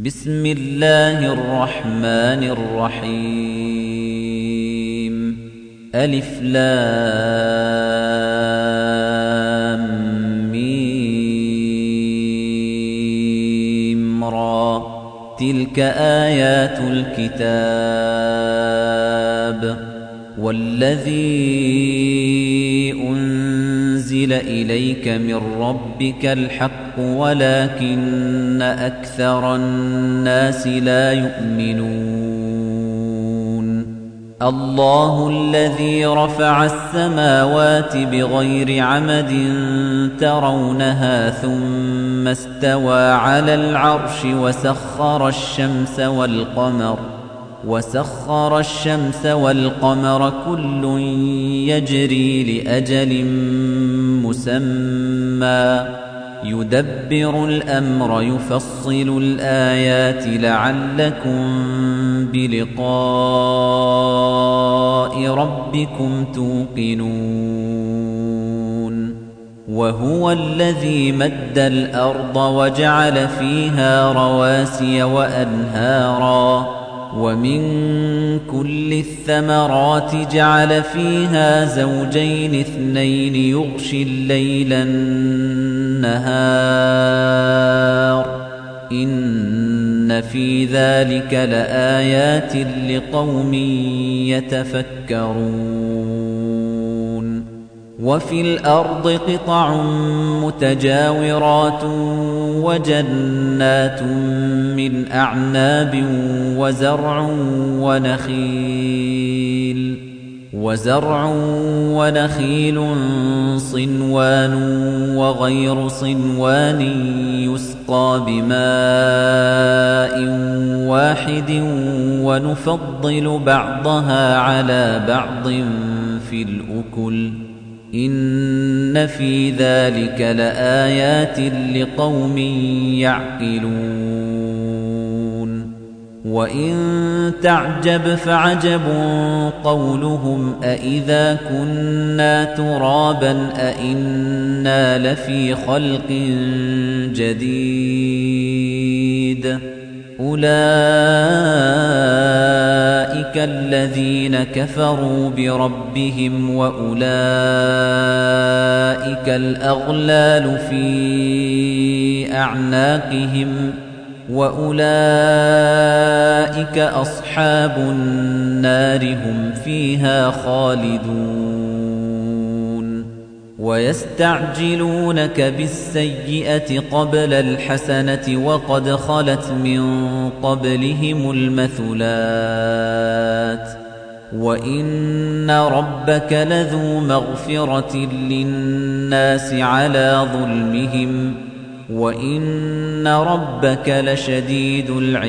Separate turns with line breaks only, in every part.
بسم الله الرحمن الرحيم ألف لام ميم را تلك آيات الكتاب والذي أنزل إليك من ربك الحق ولكن أكثر الناس لا يؤمنون الله الذي رفع السماوات بغير عمد ترونها ثم استوى على العرش وسخر الشمس والقمر كل يجري لأجل مسمى يدبر الأمر يفصل الآيات لعلكم بلقاء ربكم توقنون وهو الذي مد الأرض وجعل فيها رواسي وأنهارا ومن كل الثمرات جعل فيها زوجين اثنين يغشي الليل النهار إن في ذلك لآيات لقوم يتفكرون وفي الأرض قطع متجاورات وجنات من أعناب وزرع ونخيل صنوان وغير صنوان يسقى بماء واحد ونفضل بعضها على بعض في الأكل إن في ذلك لآيات لقوم يعقلون وإن تعجب فعجب قولهم أإذا كنا ترابا أإنا لفي خلق جديد أولئك الذين كفروا بربهم وأولئك الأغلال في أعناقهم وأولئك أصحاب النار هم فيها خالدون ويستعجلونك بالسيئة قبل الحسنة وقد خلت من قبلهم المثلات وإن ربك لذو مغفرة للناس على ظلمهم وإن ربك لشديد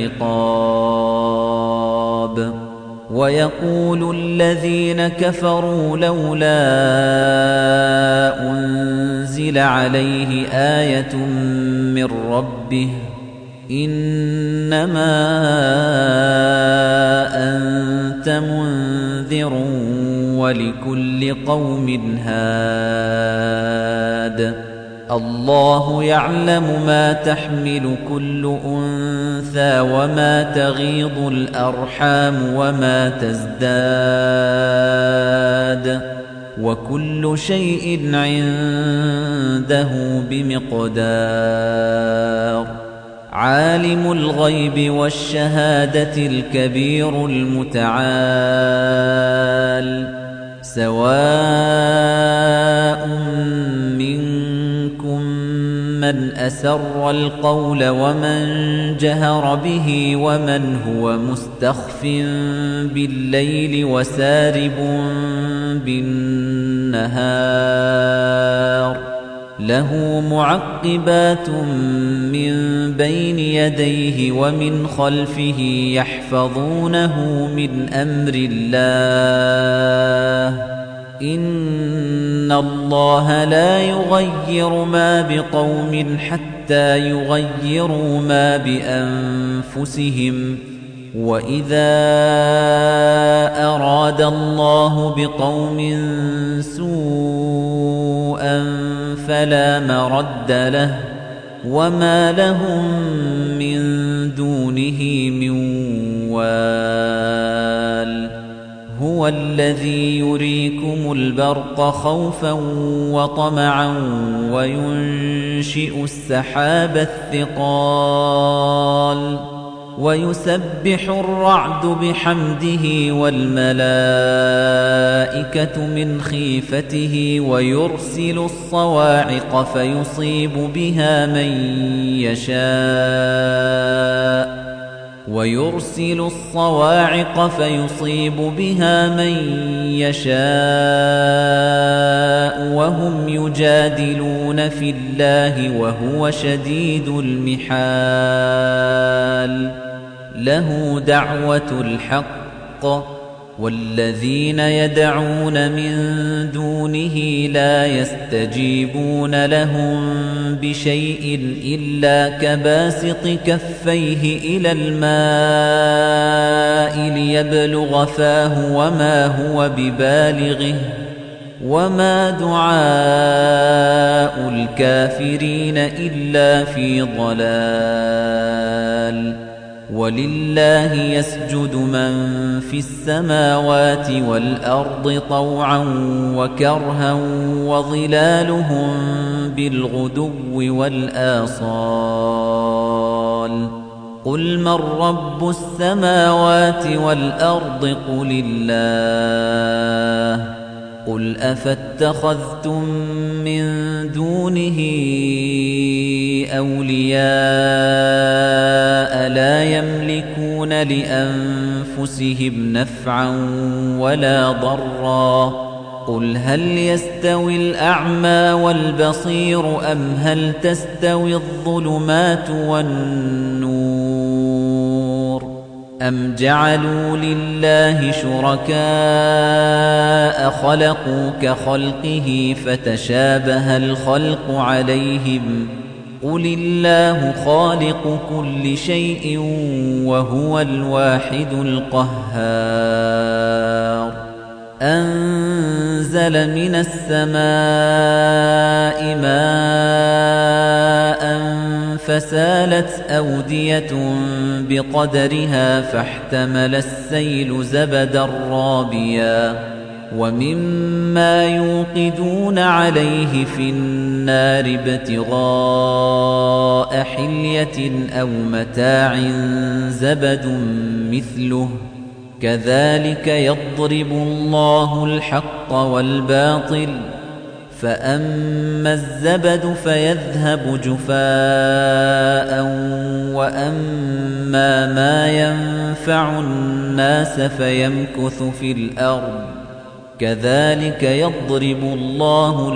العقاب ويقول الذين كفروا لولا أنزل عليه آية من ربه إنما أنت منذر ولكل قوم هاد الله يعلم ما تحمل كل أنثى وما تغيض الأرحام وما تزداد وكل شيء عنده بمقدار عالم الغيب والشهادة الكبير المتعال سواء منكم من أسر القول ومن جهر به ومن هو مستخف بالليل وسارب بالنهار له معقبات من بين يديه ومن خلفه يحفظونه من أمر الله إن الله لا يغير ما بقوم حتى يغيروا ما بأنفسهم وَإِذَا أَرَادَ اللَّهُ بِقَوْمٍ سُوءًا فَلَا مَرَدَّ لَهُ وما لهم من دونه من وال هو الذي يريكم البرق خوفا وطمعا وينشئ السحاب الثقال ويسبح الرعد بحمده والملائكة من خيفته ويرسل الصواعق فيصيب بها من يشاء وهم يجادلون في الله وهو شديد المحال له دعوة الحق والذين يدعون من دونه لا يستجيبون لهم بشيء إلا كباسط كفيه إلى الماء ليبلغ فاه وما هو ببالغه وما دعاء الكافرين إلا في ضلال ولله يسجد من في السماوات والأرض طوعا وكرها وظلالهم بالغدو والآصال قل من رب السماوات والأرض قل الله قل أفاتخذتم من دونه أولياء لا يملكون لأنفسهم نفعا ولا ضرا قل هل يستوي الأعمى والبصير أم هل تستوي الظلمات والنور أم جعلوا لله شركاء خلقوا كخلقه فتشابه الخلق عليهم قل الله خالق كل شيء وهو الواحد القهار أنزل من السماء ماء فسالت أودية بقدرها فاحتمل السيل زبدا رابيا ومما يوقدون عليه في النار ابتغاء حلية أو متاع زبد مثله كذلك يضرب الله الحق والباطل فأما الزبد فيذهب جفاء وأما ما ينفع الناس فيمكث في الأرض كذلك يضرب الله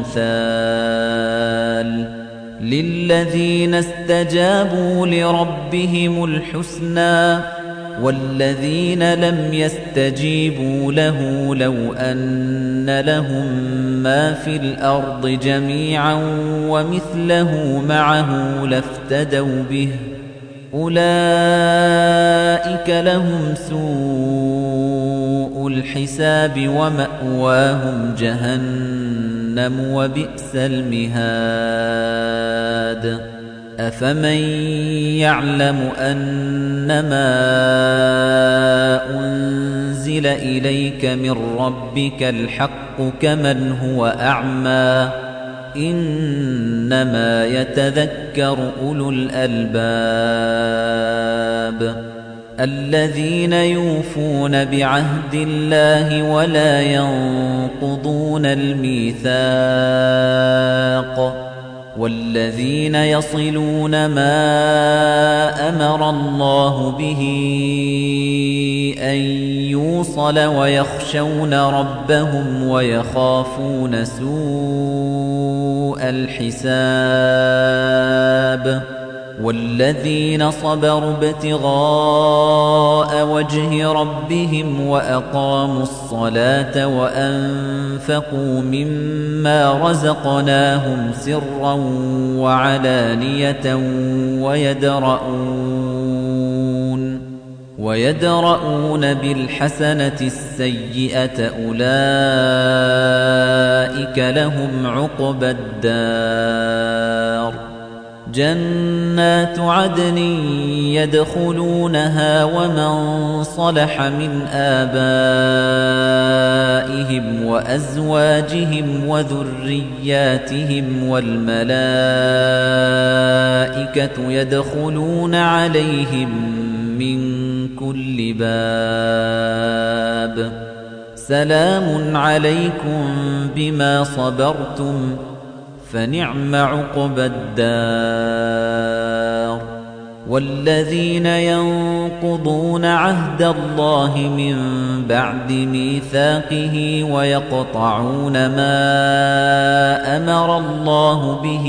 الأمثال للذين استجابوا لربهم الحسنى والذين لم يستجيبوا له لو أن لهم ما في الأرض جميعا ومثله معه لافتدوا به أولئك لهم سوء الحساب ومأواهم جهنم وبئس المهاد أفمن يعلم أنما أنزل إليك من ربك الحق كمن هو أعمى إنما يتذكر أولو الألباب الذين يوفون بعهد الله ولا ينقضون الميثاق والذين يصلون ما أمر الله به أن يوصل ويخشون ربهم ويخافون سوء الحساب والذين صبروا ابتغاء وجه ربهم وأقاموا الصلاة وأنفقوا مما رزقناهم سرا وعلانية ويدرؤون بالحسنة السيئة أولئك لهم عقبى الدار جنات عدن يدخلونها ومن صلح من آبائهم وأزواجهم وذرياتهم والملائكة يدخلون عليهم من كل باب سلام عليكم بما صبرتم فنعم عقبى الدار والذين ينقضون عهد الله من بعد ميثاقه ويقطعون ما أمر الله به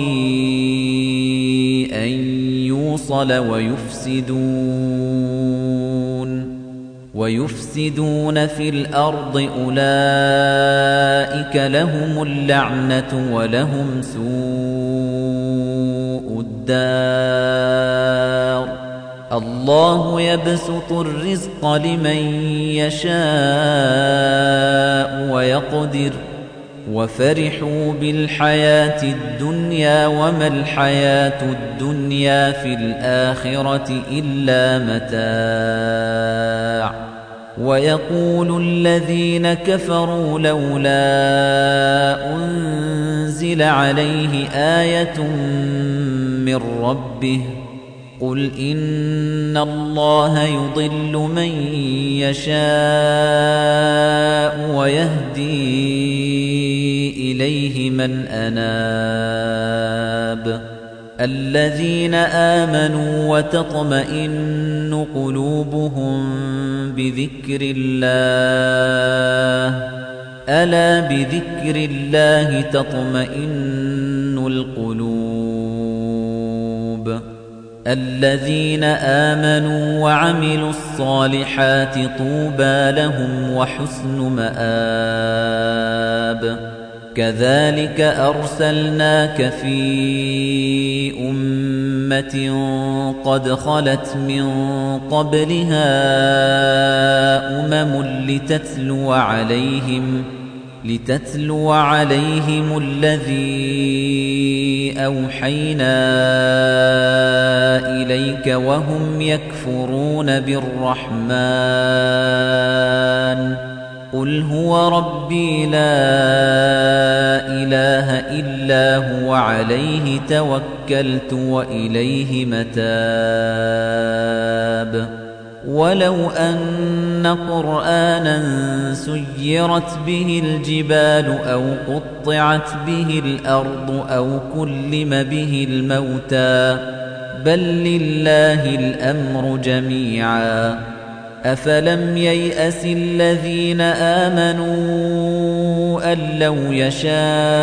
أن يوصل ويفسدون في الأرض أولئك لهم اللعنة ولهم سوء الدار الله يبسط الرزق لمن يشاء ويقدر وفرحوا بالحياة الدنيا وما الحياة الدنيا في الآخرة إلا متاع ويقول الذين كفروا لولا أنزل عليه آية من ربه قل إن الله يضل من يشاء ويهدي إليه من أناب الذين آمنوا وتطمئن قلوبهم بذكر الله ألا بذكر الله تطمئن القلوب الذين آمنوا وعملوا الصالحات طوبى لهم وحسن مآب كذلك أرسلناك في أمة قد خلت من قبلها لتتلو عليهم الذي أوحينا إليك وهم يكفرون بالرحمن قل هو ربي لا إله إلا هو عليه توكلت وإليه متاب ولو أن قرآنا سيرت به الجبال أو قطعت به الأرض أو كلم به الموتى بل لله الأمر جميعا أفلم ييأس الذين آمنوا أن لو يشاء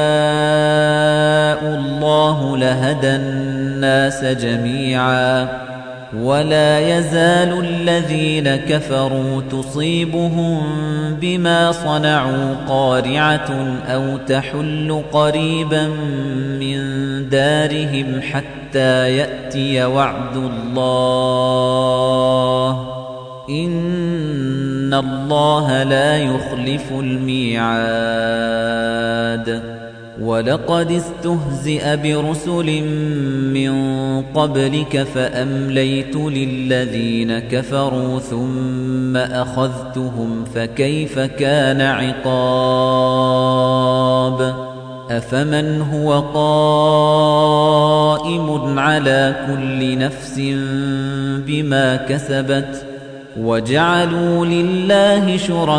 الله لهدى الناس جميعا ولا يزال الذين كفروا تصيبهم بما صنعوا قارعة أو تحل قريبا من دارهم حتى يأتي وعد الله إن الله لا يخلف الميعاد ولقد استهزئ برسل من قبلك فأمليت للذين كفروا ثم أخذتهم فكيف كان عقاب أفمن هو قائم على كل نفس بما كسبت وجعلوا لله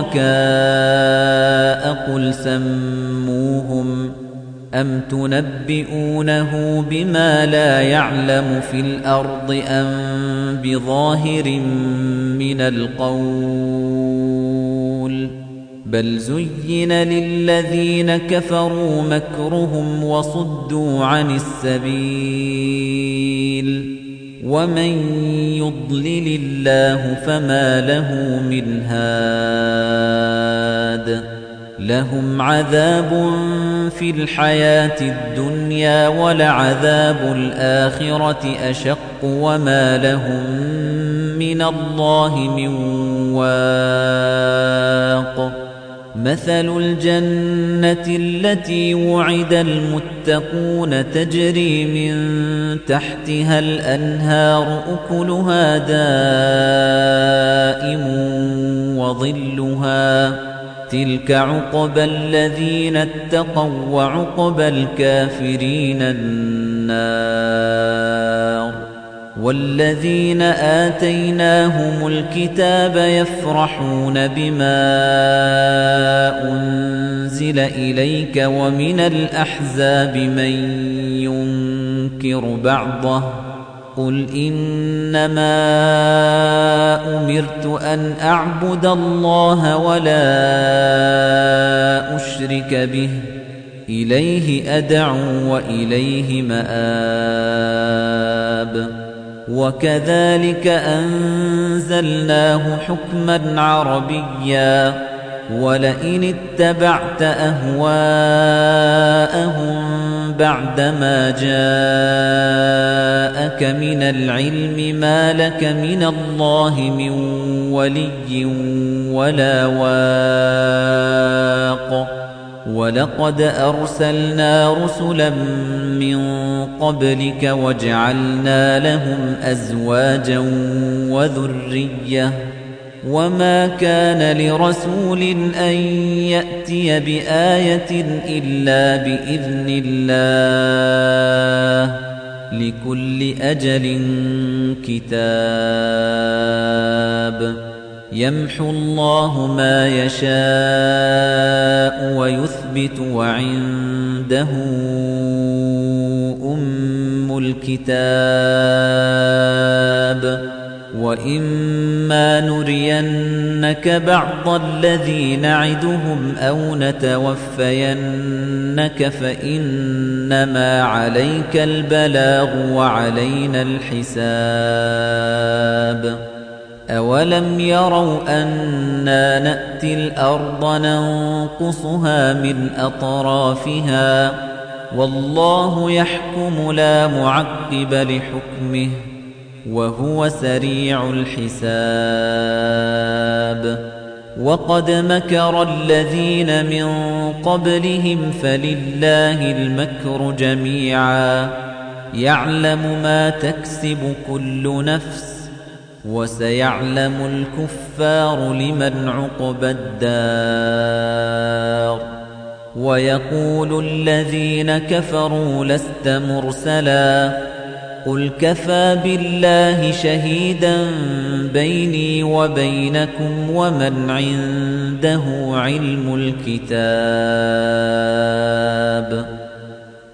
شركاء قل سموهم أم تنبئونه بما لا يعلم في الأرض أم بظاهر من القول بل زين للذين كفروا مكرهم وصدوا عن السبيل ومن يضلل الله فما له من هاد لهم عذاب في الحياة الدنيا ولعذاب الآخرة أشق وما لهم من الله من واق مثل الجنة التي وعد المتقون تجري من تحتها الأنهار أكلها دائم وظلها تلك عقبى الذين اتقوا وعقبى الكافرين النار والذين آتيناهم الكتاب يفرحون بما أنزل إليك ومن الأحزاب من ينكر بعضه قل إنما أمرت أن أعبد الله ولا أشرك به إليه أدعو وإليه مآب وكذلك أنزلناه حكما عربيا ولئن اتبعت أهواءهم بعدما جاءك من العلم ما لك من الله من ولي ولا واق ولقد أرسلنا رسلا من قبلك وجعلنا لهم أزواجا وذرية وما كان لرسول أن يأتي بآية إلا بإذن الله لكل أجل كتاب يمحو الله ما يشاء ويثبت وعنده أم الكتاب وإما نرينك بعض الذي نعدهم أو نتوفينك فإنما عليك البلاغ وعلينا الحساب أولم يروا أنا نأتي الأرض ننقصها من أطرافها والله يحكم لا معقب لحكمه وهو سريع الحساب وقد مكر الذين من قبلهم فلله المكر جميعا يعلم ما تكسب كل نفس وسيعلم الكفار لمن عقبى الدار ويقول الذين كفروا لست مرسلا قل كفى بالله شهيدا بيني وبينكم ومن عنده علم الكتاب